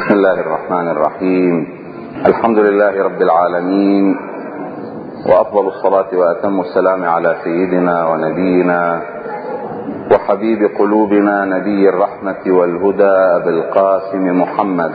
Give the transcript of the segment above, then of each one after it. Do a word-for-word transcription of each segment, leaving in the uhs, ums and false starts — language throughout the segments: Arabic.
بسم الله الرحمن الرحيم. الحمد لله رب العالمين، وأفضل الصلاة وأتم السلام على سيدنا ونبينا وحبيب قلوبنا نبي الرحمة والهدى أبي القاسم محمد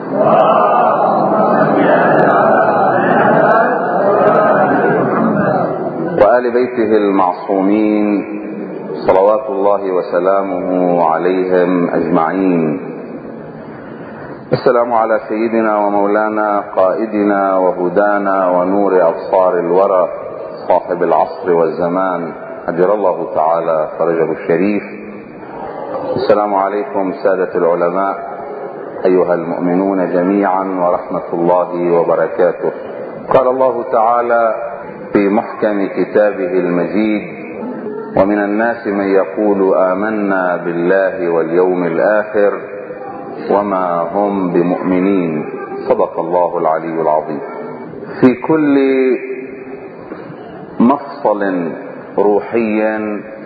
وآل بيته المعصومين صلوات الله وسلامه عليهم أجمعين. السلام على سيدنا ومولانا قائدنا وهدانا ونور أبصار الورى صاحب العصر والزمان أجر الله تعالى فرجه الشريف. السلام عليكم سادة العلماء أيها المؤمنون جميعا ورحمة الله وبركاته. قال الله تعالى في محكم كتابه المجيد: ومن الناس من يقول آمنا بالله واليوم الآخر وما هم بمؤمنين. صدق الله العلي العظيم. في كل مفصل روحي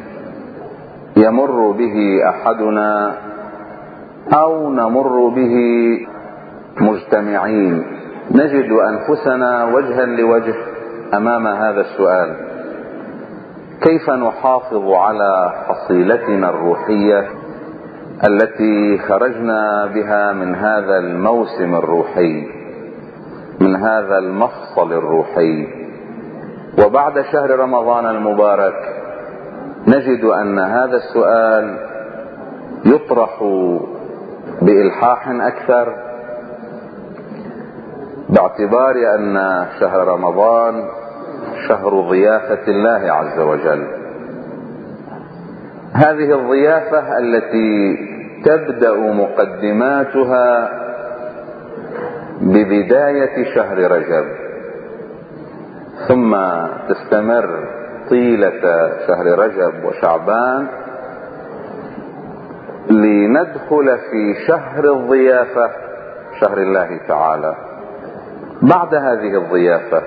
يمر به أحدنا أو نمر به مجتمعين نجد أنفسنا وجها لوجه أمام هذا السؤال: كيف نحافظ على حصيلتنا الروحية التي خرجنا بها من هذا الموسم الروحي، من هذا المفصل الروحي؟ وبعد شهر رمضان المبارك نجد أن هذا السؤال يطرح بإلحاح أكثر، باعتبار أن شهر رمضان شهر ضيافة الله عز وجل. هذه الضيافة التي تبدأ مقدماتها ببداية شهر رجب ثم تستمر طيلة شهر رجب وشعبان لندخل في شهر الضيافة، شهر الله تعالى. بعد هذه الضيافة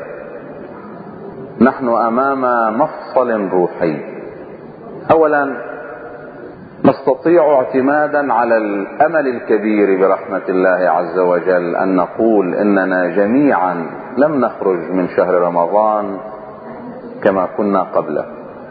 نحن أمام مفصل روحي. أولا نستطيع اعتمادا على الأمل الكبير برحمة الله عز وجل أن نقول إننا جميعا لم نخرج من شهر رمضان كما كنا قبله.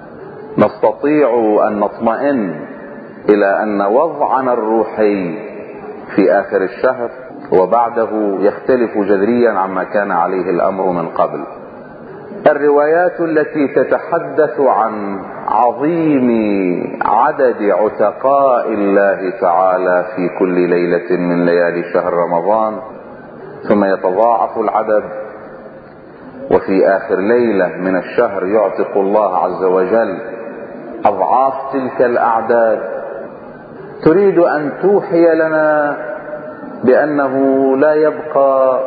نستطيع أن نطمئن إلى أن وضعنا الروحي في آخر الشهر وبعده يختلف جذريا عما كان عليه الأمر من قبل. الروايات التي تتحدث عن عظيم عدد عتقاء الله تعالى في كل ليلة من ليالي شهر رمضان ثم يتضاعف العدد، وفي آخر ليلة من الشهر يعتق الله عز وجل أضعاف تلك الأعداد، تريد أن توحي لنا بأنه لا يبقى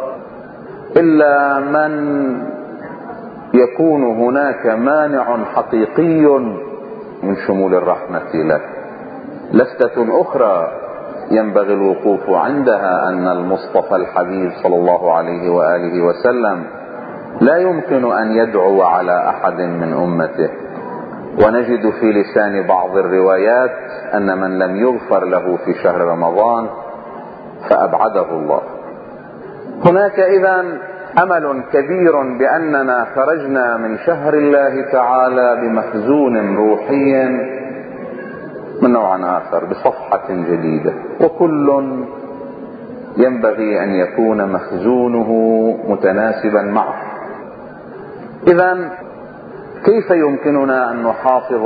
إلا من يكون هناك مانع حقيقي من شمول الرحمة له. لفتة أخرى ينبغي الوقوف عندها أن المصطفى الحبيب صلى الله عليه وآله وسلم لا يمكن أن يدعو على أحد من أمته، ونجد في لسان بعض الروايات أن من لم يغفر له في شهر رمضان فأبعده الله. هناك إذن أمل كبير بأننا خرجنا من شهر الله تعالى بمخزون روحي من نوع آخر، بصفحة جديدة، وكل ينبغي أن يكون مخزونه متناسبا معه. إذن كيف يمكننا أن نحافظ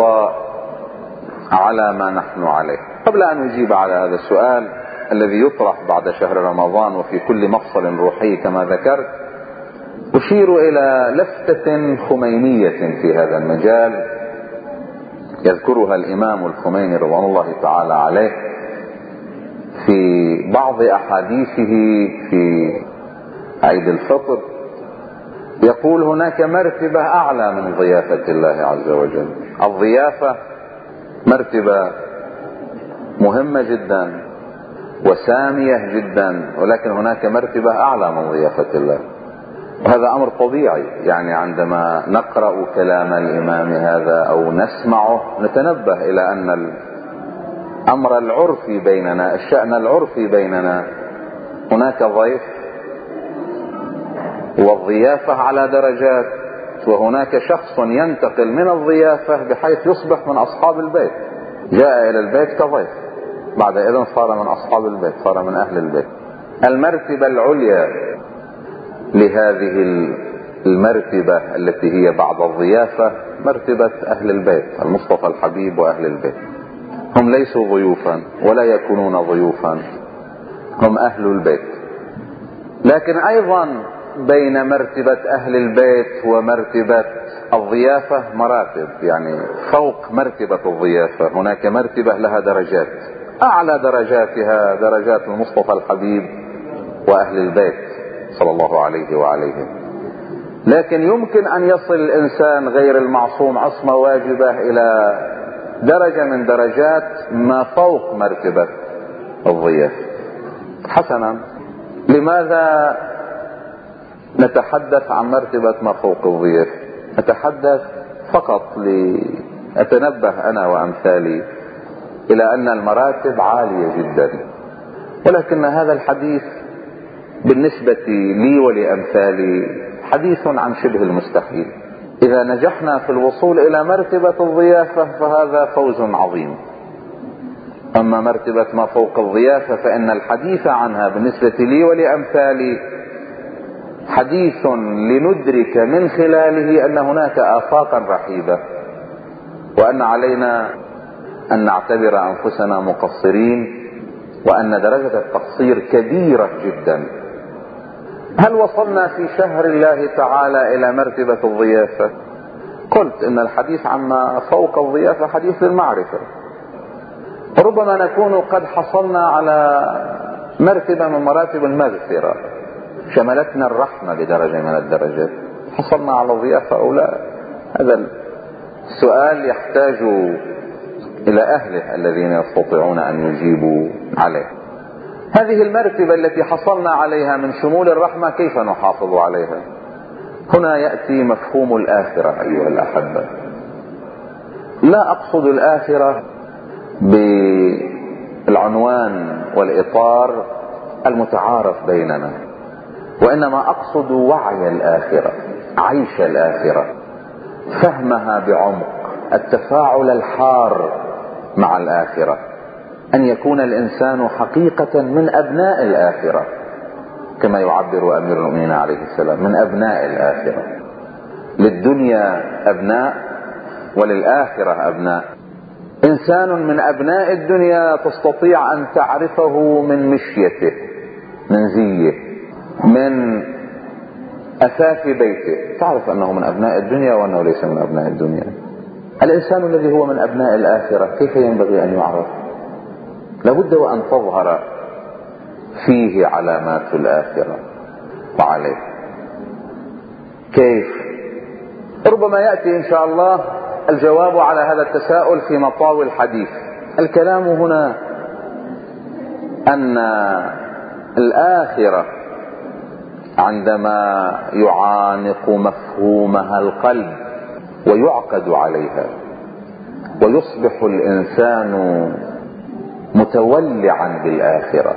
على ما نحن عليه؟ قبل أن نجيب على هذا السؤال الذي يطرح بعد شهر رمضان وفي كل مفصل روحي كما ذكرت، أشير إلى لفتة خمينية في هذا المجال يذكرها الإمام الخميني رضوان الله تعالى عليه في بعض أحاديثه في عيد الفطر. يقول: هناك مرتبة أعلى من ضيافة الله عز وجل. الضيافة مرتبة مهمة جدا وسامية جدا، ولكن هناك مرتبة أعلى من ضيافة الله، وهذا أمر طبيعي. يعني عندما نقرأ كلام الإمام هذا أو نسمعه نتنبه إلى أن الأمر العرفي بيننا، الشأن العرفي بيننا هناك ضيف، والضيافة على درجات، وهناك شخص ينتقل من الضيافة بحيث يصبح من أصحاب البيت، جاء إلى البيت كضيف، بعد إذن صار من أصحاب البيت، صار من أهل البيت. المرتبة العليا لهذه المرتبة التي هي بعد الضيافة مرتبة أهل البيت، المصطفى الحبيب وأهل البيت. هم ليسوا ضيوفا ولا يكونون ضيوفا، هم أهل البيت. لكن أيضا بين مرتبة أهل البيت ومرتبة الضيافة مراتب، يعني فوق مرتبة الضيافة هناك مرتبة لها درجات، أعلى درجاتها درجات المصطفى الحبيب وأهل البيت صلى الله عليه وعليه. لكن يمكن أن يصل الإنسان غير المعصوم عصمة واجبة إلى درجة من درجات ما فوق مرتبة الضيافة. حسنا، لماذا نتحدث عن مرتبة ما فوق الضيافة؟ نتحدث فقط لأتنبه أنا وأمثالي إلى أن المراتب عالية جدا، ولكن هذا الحديث بالنسبة لي ولأمثالي حديث عن شبه المستحيل. إذا نجحنا في الوصول إلى مرتبة الضيافة فهذا فوز عظيم. أما مرتبة ما فوق الضيافة فإن الحديث عنها بالنسبة لي ولأمثالي حديث لندرك من خلاله أن هناك آفاقا رحيبة، وأن علينا أن نعتبر أنفسنا مقصرين، وأن درجة التقصير كبيرة جدا. هل وصلنا في شهر الله تعالى إلى مرتبة الضيافة؟ قلت إن الحديث عما فوق الضيافة حديث للمعرفة. ربما نكون قد حصلنا على مرتبة من مراتب المغفرة، شملتنا الرحمة بدرجة من الدرجات، حصلنا على الضيافة أو لا؟ هذا السؤال يحتاج إلى أهله الذين يستطيعون أن يجيبوا عليه. هذه المرتبة التي حصلنا عليها من شمول الرحمة كيف نحافظ عليها؟ هنا يأتي مفهوم الآخرة أيها الأحبة. لا أقصد الآخرة بالعنوان والإطار المتعارف بيننا، وإنما أقصد وعي الآخرة، عيش الآخرة، فهمها بعمق، التفاعل الحار مع الآخرة، أن يكون الإنسان حقيقة من أبناء الآخرة كما يعبر أمير المؤمنين عليه السلام، من أبناء الآخرة. للدنيا أبناء وللآخرة أبناء. إنسان من أبناء الدنيا تستطيع أن تعرفه من مشيته، من زيه، من أثاث بيته، تعرف أنه من أبناء الدنيا وأنه ليس من أبناء الدنيا. الإنسان الذي هو من أبناء الآخرة كيف ينبغي أن يعرف؟ لابد وأن تظهر فيه علامات الآخرة وعليه. كيف؟ ربما يأتي إن شاء الله الجواب على هذا التساؤل في مطاوي الحديث. الكلام هنا أن الآخرة عندما يعانق مفهومها القلب ويعقد عليها ويصبح الإنسان متولعا بالآخرة،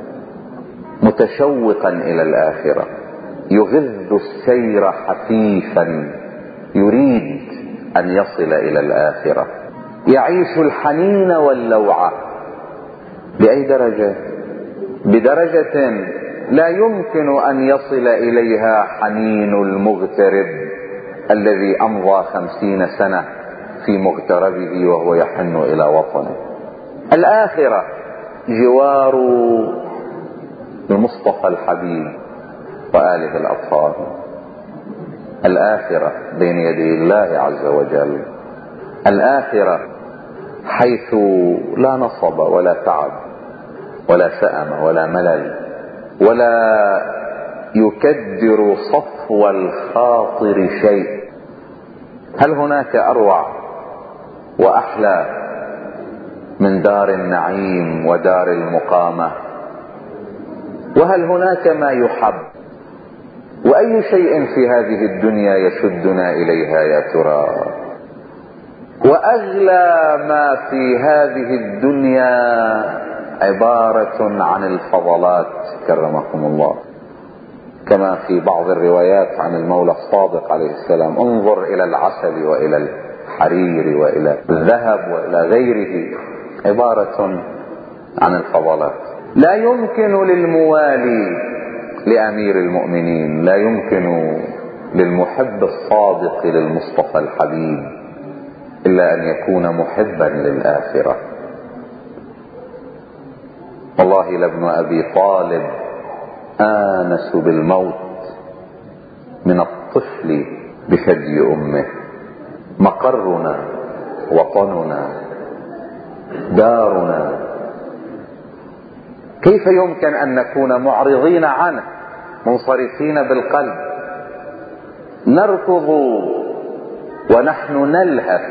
متشوقا إلى الآخرة، يغذ السير حثيثا، يريد أن يصل إلى الآخرة، يعيش الحنين واللوعة. بأي درجة؟ بدرجة لا يمكن أن يصل إليها حنين المغترب الذي أمضى خمسين سنة في مغتربه وهو يحن إلى وطنه. الآخرة جوار المصطفى الحبيب وآله الأطهار، الآخرة بين يدي الله عز وجل، الآخرة حيث لا نصب ولا تعب ولا سأم ولا ملل، ولا يكدر صفو الخاطر شيء. هل هناك أروع وأحلى من دار النعيم ودار المقامة؟ وهل هناك ما يحب؟ وأي شيء في هذه الدنيا يشدنا إليها يا ترى؟ وأغلى ما في هذه الدنيا عبارة عن الفضلات كرمكم الله، كما في بعض الروايات عن المولى الصادق عليه السلام: انظر إلى العسل وإلى الحرير وإلى الذهب وإلى غيره، عبارة عن الفضلات. لا يمكن للموالي لأمير المؤمنين، لا يمكن للمحب الصادق للمصطفى الحبيب إلا أن يكون محبا للآخرة. والله لابن أبي طالب آنس بالموت من الطفل بثدي أمه. مقرنا، وطننا، دارنا، كيف يمكن أن نكون معرضين عنه منصرفين بالقلب، نركض ونحن نلهث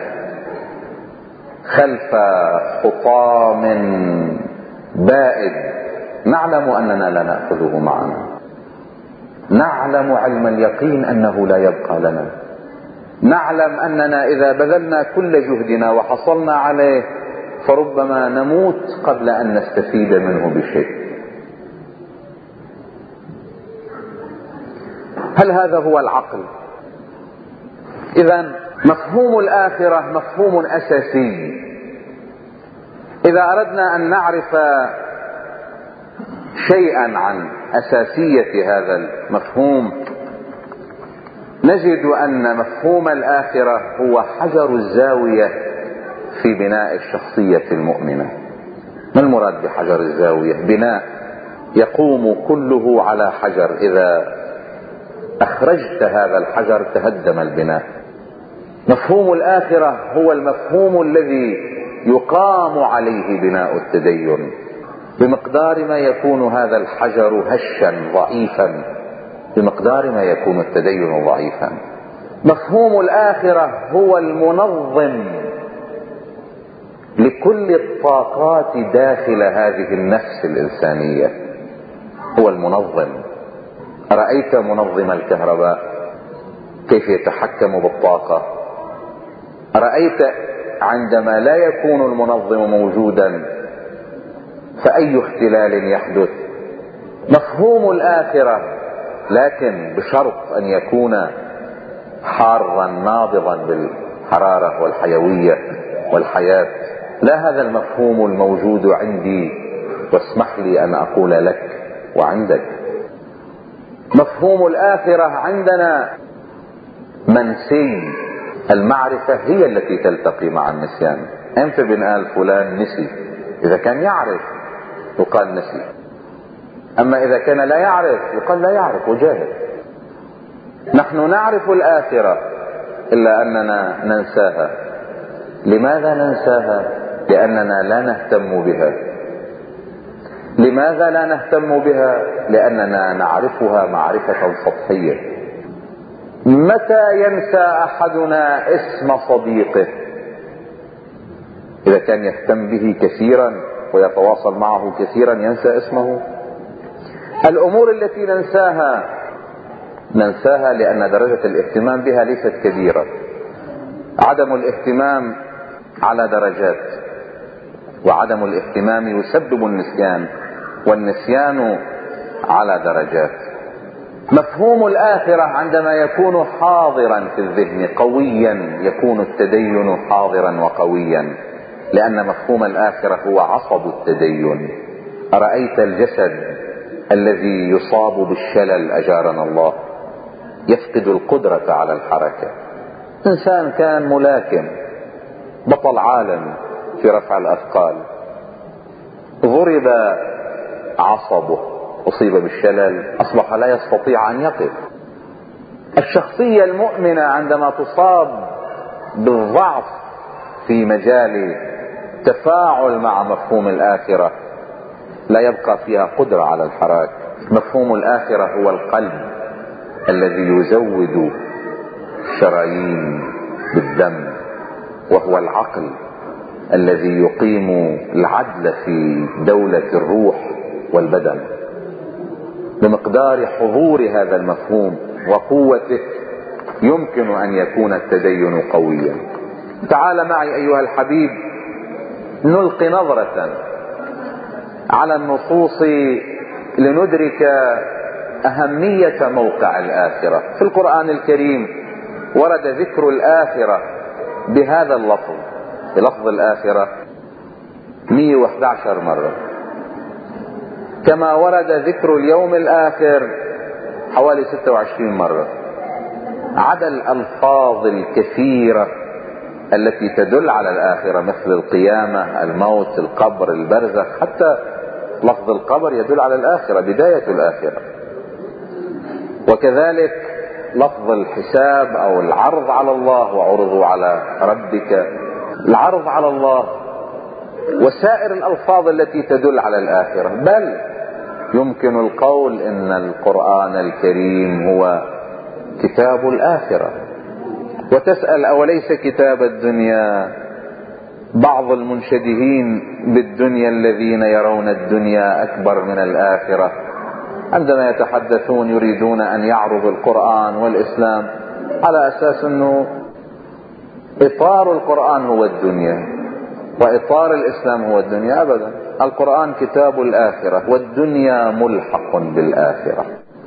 خلف حطام بائد نعلم أننا لا نأخذه معنا، نعلم علم اليقين أنه لا يبقى لنا، نعلم أننا إذا بذلنا كل جهدنا وحصلنا عليه فربما نموت قبل أن نستفيد منه بشيء. هل هذا هو العقل؟ إذن مفهوم الآخرة مفهوم أساسي. إذا أردنا أن نعرف شيئا عن أساسية هذا المفهوم نجد أن مفهوم الآخرة هو حجر الزاوية في بناء الشخصية المؤمنة. ما المراد بحجر الزاوية؟ بناء يقوم كله على حجر، إذا أخرجت هذا الحجر تهدم البناء. مفهوم الآخرة هو المفهوم الذي يقام عليه بناء التدين، بمقدار ما يكون هذا الحجر هشا ضعيفا بمقدار ما يكون التدين ضعيفا. مفهوم الآخرة هو المنظم لكل الطاقات داخل هذه النفس الإنسانية، هو المنظم. أرأيت منظم الكهرباء كيف يتحكم بالطاقة؟ أرأيت عندما لا يكون المنظم موجودا فأي اختلال يحدث؟ مفهوم الآخرة، لكن بشرط أن يكون حارا نابضا بالحرارة والحيوية والحياة. لا هذا المفهوم الموجود عندي، واسمح لي أن أقول لك وعندك. مفهوم الآخرة عندنا منسي. المعرفة هي التي تلتقي مع النسيان. امتى بنقال فلان نسي؟ إذا كان يعرف يقال نسي، أما إذا كان لا يعرف يقال لا يعرف وجاهل. نحن نعرف الآخرة إلا أننا ننساها. لماذا ننساها؟ لأننا لا نهتم بها. لماذا لا نهتم بها؟ لأننا نعرفها معرفة سطحية. متى ينسى أحدنا اسم صديقه؟ إذا كان يهتم به كثيرا ويتواصل معه كثيرا ينسى اسمه. الأمور التي ننساها ننساها لأن درجة الاهتمام بها ليست كبيرة. عدم الاهتمام على درجات، وعدم الاهتمام يسبب النسيان، والنسيان على درجات. مفهوم الآخرة عندما يكون حاضرا في الذهن قويا يكون التدين حاضرا وقويا، لأن مفهوم الآخرة هو عصب التدين. أرأيت الجسد الذي يصاب بالشلل أجارنا الله يفقد القدرة على الحركة. إنسان كان ملاكم بطل عالم في رفع الأثقال، ضرب عصبه أصيب بالشلل أصبح لا يستطيع أن يقف. الشخصية المؤمنة عندما تصاب بالضعف في مجال تفاعل مع مفهوم الآخرة لا يبقى فيها قدرة على الحراك. مفهوم الآخرة هو القلب الذي يزود الشرايين بالدم، وهو العقل الذي يقيم العدل في دولة الروح والبدن. بمقدار حضور هذا المفهوم وقوته يمكن أن يكون التدين قويا. تعال معي أيها الحبيب نلقي نظرة على النصوص لندرك أهمية موقع الآخرة. في القرآن الكريم ورد ذكر الآخرة بهذا اللفظ، بلفظ الآخرة مئة وإحدى عشر مرة، كما ورد ذكر اليوم الآخر حوالي ستة وعشرين مرة، عدا الألفاظ الكثيرة التي تدل على الآخرة مثل القيامة، الموت، القبر، البرزخ. حتى لفظ القبر يدل على الآخرة، بداية الآخرة. وكذلك لفظ الحساب أو العرض على الله، وعرضوا على ربك، العرض على الله، وسائر الألفاظ التي تدل على الآخرة. بل يمكن القول إن القرآن الكريم هو كتاب الآخرة. وتسأل أوليس كتاب الدنيا؟ بعض المنشدهين بالدنيا الذين يرون الدنيا أكبر من الآخرة عندما يتحدثون يريدون أن يعرضوا القرآن والإسلام على أساس أنه إطار القرآن هو الدنيا وإطار الإسلام هو الدنيا. أبدا، القرآن كتاب الآخرة والدنيا ملحق بالآخرة.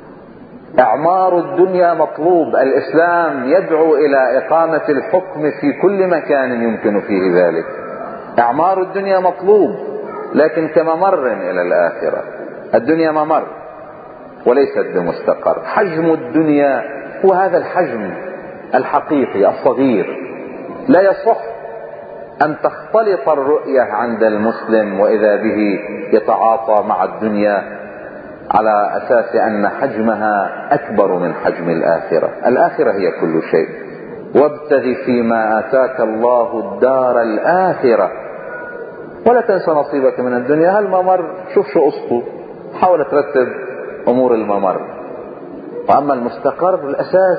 إعمار الدنيا مطلوب. الإسلام يدعو إلى إقامة الحكم في كل مكان يمكن فيه ذلك. إعمار الدنيا مطلوب، لكن كممر إلى الآخرة. الدنيا ممر وليست بمستقر. حجم الدنيا هو هذا الحجم الحقيقي الصغير. لا يصح أن تختلط الرؤية عند المسلم وإذا به يتعاطى مع الدنيا على أساس أن حجمها أكبر من حجم الآخرة. الآخرة هي كل شيء. وابتغ فيما آتاك الله الدار الآخرة ولا تنسى نصيبك من الدنيا. هالممر شوف شو قصته، حاول ترتب أمور الممر. وأما المستقر الأساس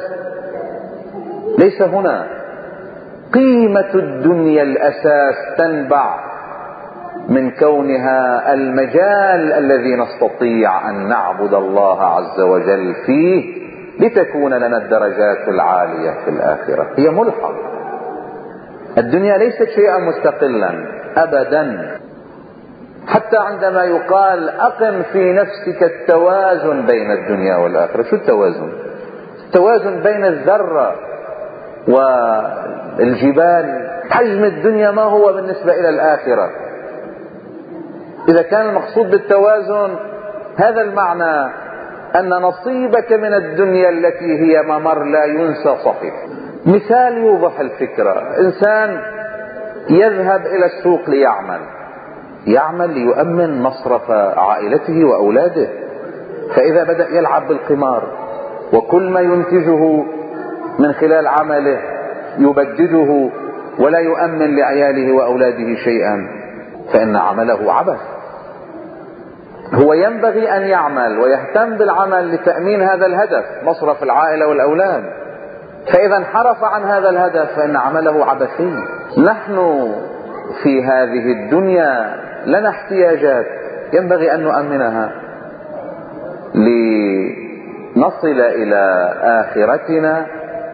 ليس هنا. قيمة الدنيا الأساس تنبع من كونها المجال الذي نستطيع أن نعبد الله عز وجل فيه لتكون لنا الدرجات العالية في الآخرة. هي ملحق. الدنيا ليست شيئا مستقلا أبدا. حتى عندما يقال أقم في نفسك التوازن بين الدنيا والآخرة، شو التوازن؟ التوازن بين الذرة والجبال. حجم الدنيا ما هو بالنسبة إلى الآخرة؟ إذا كان المقصود بالتوازن هذا المعنى أن نصيبك من الدنيا التي هي ممر لا ينسى صحيح. مثال يوضح الفكرة: إنسان يذهب إلى السوق ليعمل يعمل ليؤمن مصرف عائلته وأولاده، فإذا بدأ يلعب بالقمار وكل ما ينتجه من خلال عمله يبدده ولا يؤمن لعياله وأولاده شيئا، فإن عمله عبث. هو ينبغي أن يعمل ويهتم بالعمل لتأمين هذا الهدف، مصرف العائلة والأولاد، فإذا انحرف عن هذا الهدف فإن عمله عبثي. نحن في هذه الدنيا لنا احتياجات ينبغي أن نؤمنها لنصل إلى آخرتنا،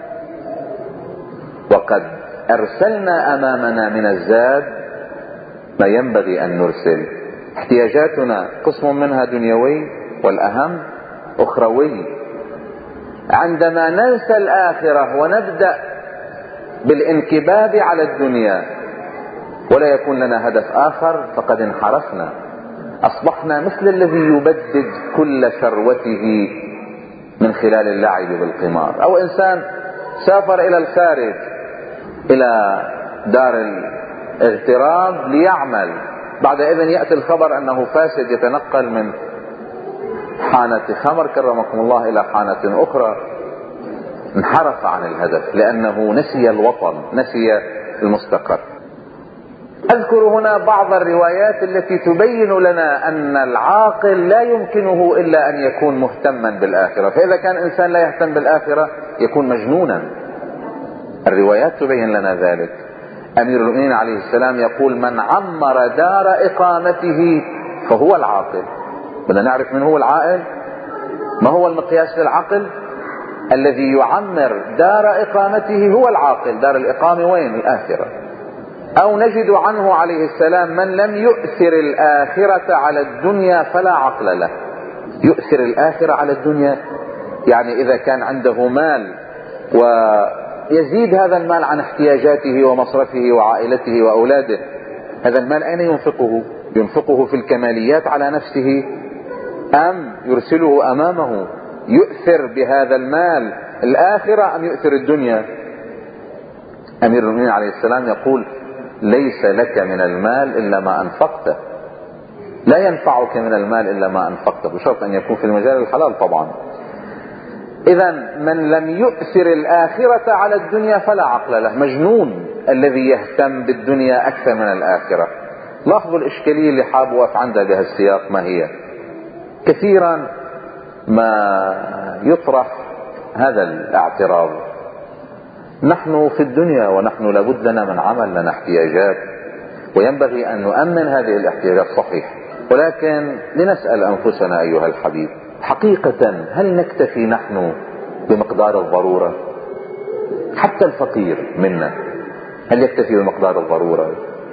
وقد أرسلنا أمامنا من الزاد ما ينبغي أن نرسل. احتياجاتنا قسم منها دنيوي والأهم أخروي. عندما ننسى الآخرة ونبدأ بالانكباب على الدنيا ولا يكون لنا هدف آخر فقد انحرفنا. أصبحنا مثل الذي يبدد كل ثروته من خلال اللعب بالقمار. أو إنسان سافر إلى الخارج إلى دار الاغتراب ليعمل، بعد إذن يأتي الخبر أنه فاسد يتنقل من حانة خمر كرمكم الله إلى حانة أخرى. انحرف عن الهدف لأنه نسي الوطن، نسي المستقر. أذكر هنا بعض الروايات التي تبين لنا أن العاقل لا يمكنه إلا أن يكون مهتما بالآخرة، فإذا كان إنسان لا يهتم بالآخرة يكون مجنونا. الروايات تبين لنا ذلك. أمير المؤمنين عليه السلام يقول: من عمر دار إقامته فهو العاقل. بدنا نعرف من هو العاقل. ما هو المقياس للعقل؟ الذي يعمر دار إقامته هو العاقل. دار الإقامة وين؟ الآخرة. أو نجد عنه عليه السلام من لم يؤثر الآخرة على الدنيا فلا عقل له. يؤثر الآخرة على الدنيا يعني إذا كان عنده مال ويزيد هذا المال عن احتياجاته ومصرفه وعائلته وأولاده، هذا المال أين ينفقه؟ ينفقه في الكماليات على نفسه أم يرسله أمامه؟ يؤثر بهذا المال الآخرة أم يؤثر الدنيا؟ أمير المؤمنين عليه السلام يقول: ليس لك من المال إلا ما أنفقته، لا ينفعك من المال إلا ما أنفقته، بشرط أن يكون في المجال الحلال طبعا. إذا من لم يؤثر الآخرة على الدنيا فلا عقل له، مجنون الذي يهتم بالدنيا أكثر من الآخرة. لاحظوا الإشكالية اللي حاب وقف عندها بهالسياق ما هي. كثيرا ما يطرح هذا الاعتراض: نحن في الدنيا ونحن لابد لنا من عمل، لنا احتياجات وينبغي أن نؤمن هذه الاحتياجات، صحيح، ولكن لنسأل أنفسنا أيها الحبيب، حقيقة هل نكتفي نحن بمقدار الضرورة؟ حتى الفقير منا هل يكتفي بمقدار الضرورة؟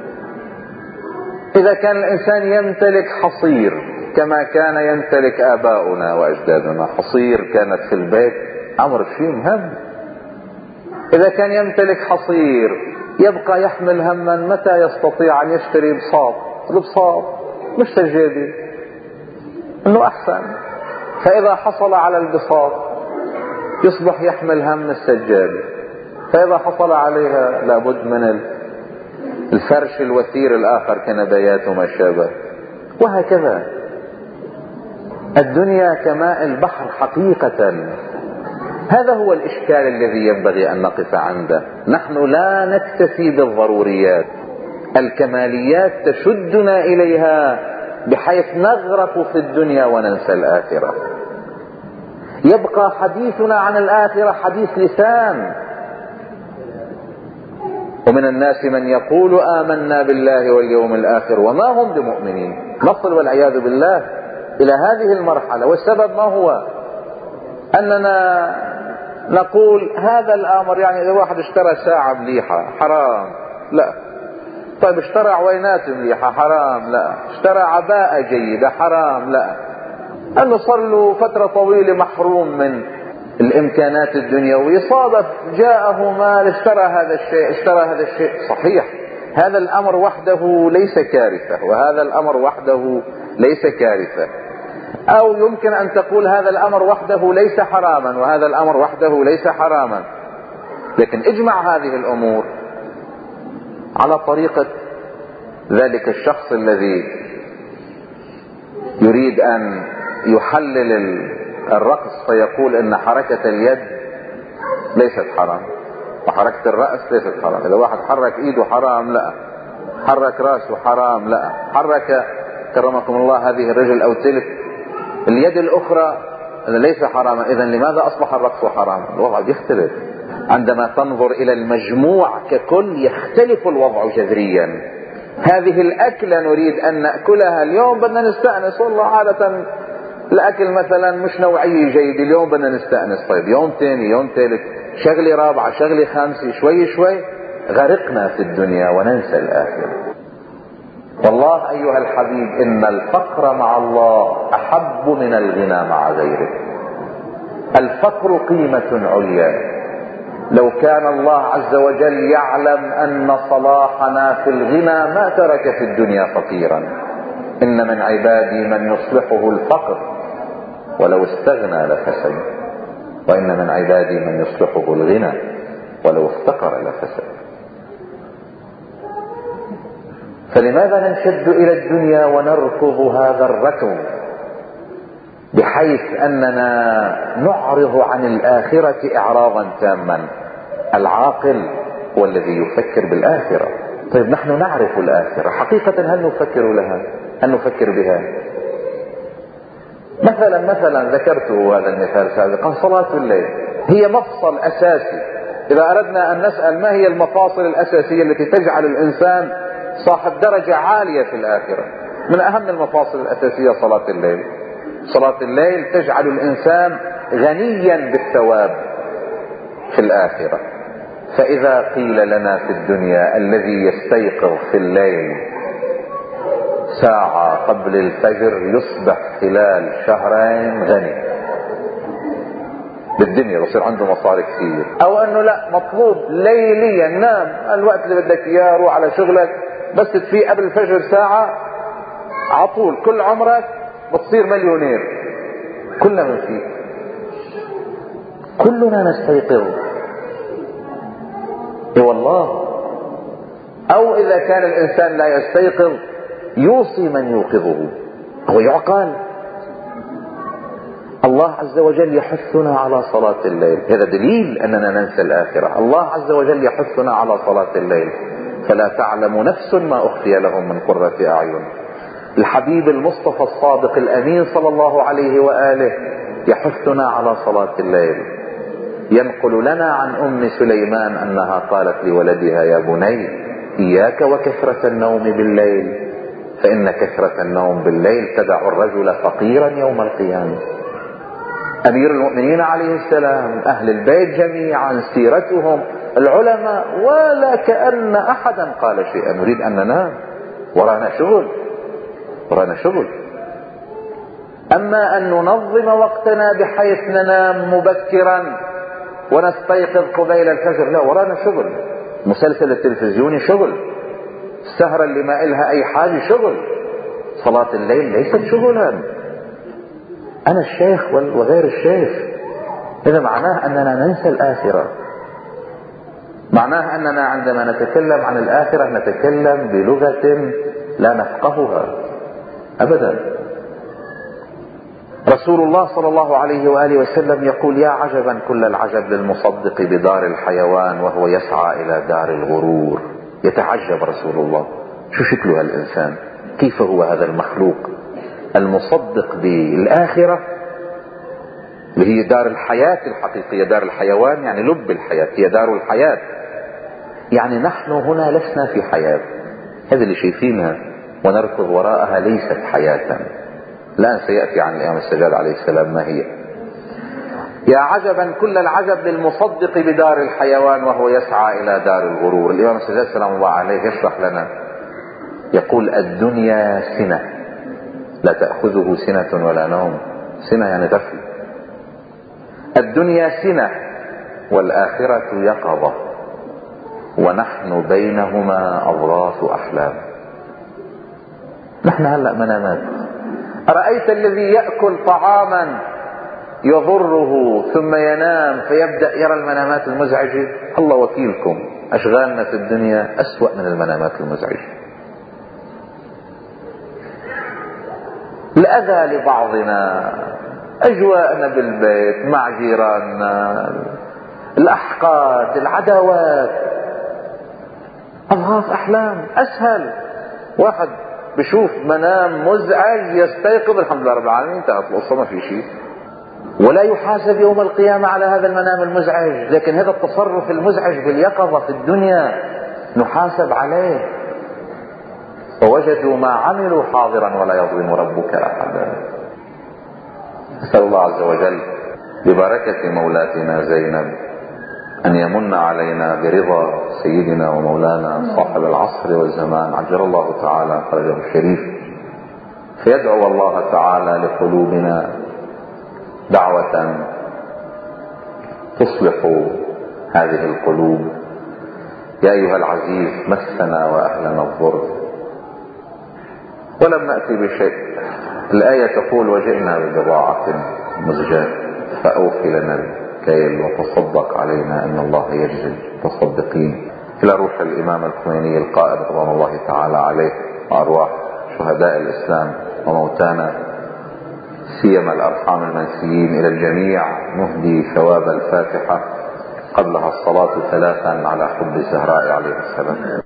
إذا كان الإنسان يمتلك حصير كما كان يمتلك آباؤنا وأجدادنا، حصير كانت في البيت أمر شيء مهم. إذا كان يمتلك حصير يبقى يحمل هما متى يستطيع أن يشتري بساط، البساط مش سجادة، إنه أحسن. فإذا حصل على البساط يصبح يحمل هم السجادة، فإذا حصل عليها لابد من الفرش الوثير الآخر كنبيات وما شابه، وهكذا. الدنيا كماء البحر حقيقة. هذا هو الإشكال الذي ينبغي أن نقف عنده. نحن لا نكتفي بالضروريات، الكماليات تشدنا إليها بحيث نغرق في الدنيا وننسى الآخرة. يبقى حديثنا عن الآخرة حديث لسان. ومن الناس من يقول آمنا بالله واليوم الآخر وما هم بمؤمنين. نصل والعياذ بالله إلى هذه المرحلة، والسبب ما هو؟ أننا نقول هذا الأمر، يعني إذا واحد اشترى ساعة مليحة حرام، لا. طيب اشترى عوينات مليحة حرام، لا. اشترى عباءة جيدة حرام، لا. أنه صار له فترة طويلة محروم من الإمكانات الدنيوية، صادف جاءه مال اشترى هذا الشيء اشترى هذا الشيء صحيح، هذا الأمر وحده ليس كارثة، وهذا الأمر وحده ليس كارثة. أو يمكن أن تقول هذا الأمر وحده ليس حراما وهذا الأمر وحده ليس حراما، لكن اجمع هذه الأمور على طريقة ذلك الشخص الذي يريد أن يحلل الرقص فيقول إن حركة اليد ليست حرام وحركة الرأس ليست حرام. إذا واحد حرك إيده حرام، لا. حرك رأسه حرام، لا. حرك كرمكم الله هذه الرجل أو تلك اليد الأخرى ليس حراما. إذن لماذا أصبح الرقص حراما؟ الوضع يختلف. عندما تنظر إلى المجموع ككل يختلف الوضع جذريا. هذه الأكلة نريد أن نأكلها اليوم، بدنا نستأنس، والله عادة الأكل مثلا مش نوعية جيدة، اليوم بدنا نستأنس. طيب يوم تاني يوم ثالث شغلة رابعة شغلة خامسة، شوي شوي غرقنا في الدنيا وننسى الآخرة. والله أيها الحبيب إن الفقر مع الله أحب من الغنى مع غيره. الفقر قيمة عليا. لو كان الله عز وجل يعلم أن صلاحنا في الغنى ما ترك في الدنيا فقيرا. إن من عبادي من يصلحه الفقر ولو استغنى لفسد، وإن من عبادي من يصلحه الغنى ولو افتقر لفسد. فلماذا ننشد إلى الدنيا ونركض هذا الركض بحيث أننا نعرض عن الآخرة إعراضا تاما؟ العاقل هو الذي يفكر بالآخرة. طيب نحن نعرف الآخرة حقيقة، هل نفكر لها؟ هل نفكر بها؟ مثلا مثلا ذكرته هذا المثال سابقا، صلاة الليل هي مفصل أساسي. إذا أردنا أن نسأل ما هي المفاصل الأساسية التي تجعل الإنسان صاحب درجة عالية في الآخرة، من أهم المفاصل الأساسية صلاة الليل. صلاة الليل تجعل الإنسان غنيا بالثواب في الآخرة. فإذا قيل لنا في الدنيا الذي يستيقظ في الليل ساعة قبل الفجر يصبح خلال شهرين غني بالدنيا، بصير عنده مصاري كثير. او انه لا، مطلوب ليليا نام الوقت اللي بدك اياه، روح على شغلك، بس تفيق قبل الفجر ساعة عطول كل عمرك بتصير مليونير. كلنا بنفيق، كلنا نستيقظ. اي والله. او اذا كان الانسان لا يستيقظ يوصي من يوقظه، هو يعقل. الله عز وجل يحثنا على صلاة الليل، هذا دليل اننا ننسى الاخرة. الله عز وجل يحثنا على صلاة الليل، فلا تعلم نفس ما اخفي لهم من قرة اعين. الحبيب المصطفى الصادق الامين صلى الله عليه واله يحثنا على صلاة الليل. ينقل لنا عن ام سليمان انها قالت لولدها: يا بني اياك وكثرة النوم بالليل، فان كثرة النوم بالليل تدع الرجل فقيرا يوم القيامة. امير المؤمنين عليه السلام، اهل البيت جميعا، سيرتهم، العلماء، ولا كأن احدا قال شيئا. نريد ان ننام، ورانا شغل، ورانا شغل. اما ان ننظم وقتنا بحيث ننام مبكرا ونستيقظ قبيل الفجر، لا، ورانا شغل. مسلسل التلفزيوني شغل، السهرة اللي ما إلها اي حاجة شغل. صلاة الليل ليست شغلا. انا الشيخ وغير الشيخ، هذا معناه اننا ننسى الاخرة. معناه اننا عندما نتكلم عن الاخرة نتكلم بلغة لا نفقهها ابدا. رسول الله صلى الله عليه وآله وسلم يقول: يا عجبا كل العجب للمصدق بدار الحيوان وهو يسعى الى دار الغرور. يتعجب رسول الله، شو شكله هالإنسان، كيف هو هذا المخلوق المصدق بالآخرة اللي هي دار الحياة الحقيقية. دار الحيوان يعني لب الحياة، هي دار الحياة. يعني نحن هنا لسنا في حياة، هذا اللي شايفينها ونركض وراءها ليست حياة. الآن سيأتي عن الإمام السجاد عليه السلام ما هي. يا عجبا كل العجب للمصدق بدار الحيوان وهو يسعى إلى دار الغرور. الإمام السجاد سلام الله عليه يشرح لنا، يقول: الدنيا سنة لا تأخذه سنة ولا نوم. سنة يعني غفل. الدنيا سنة والآخرة يقظة، ونحن بينهما أضغاث أحلام. نحن هلأ منامات. أرأيت الذي يأكل طعاما يضره ثم ينام فيبدأ يرى المنامات المزعجة؟ الله وكيلكم، أشغالنا في الدنيا أسوأ من المنامات المزعجة. الأذى لبعضنا، أجواءنا بالبيت مع جيراننا، الأحقاد، العداوات، أضغاث أحلام. أسهل واحد بشوف منام مزعج يستيقظ الحمد لله رب العالمين، انتهت القصة، ما في شيء، ولا يحاسب يوم القيامة على هذا المنام المزعج. لكن هذا التصرف المزعج باليقظة في الدنيا نحاسب عليه. ووجدوا ما عملوا حاضرا ولا يظلم ربك أحدا. أسأل الله عز وجل ببركة مولاتنا زينب أن يمن علينا برضا سيدنا ومولانا صاحب العصر والزمان عجل الله تعالى فرجه الشريف، فيدعو الله تعالى لقلوبنا دعوة تصلح هذه القلوب. يا أيها العزيز مسنا وأهلنا الضر ولم نأتي بشيء. الآية تقول: وجئنا ببضاعة مزجاة فأوفي لنا الكيل وتصدق علينا إن الله يجزي المتصدقين. إلى روح الإمام الخميني القائد رضوان الله تعالى عليه، وأرواح شهداء الإسلام وموتانا سيما الأرحام المنسيين، إلى الجميع نهدي ثواب الفاتحة قبلها الصلاة ثلاثا على حب الزهراء عليه السلام.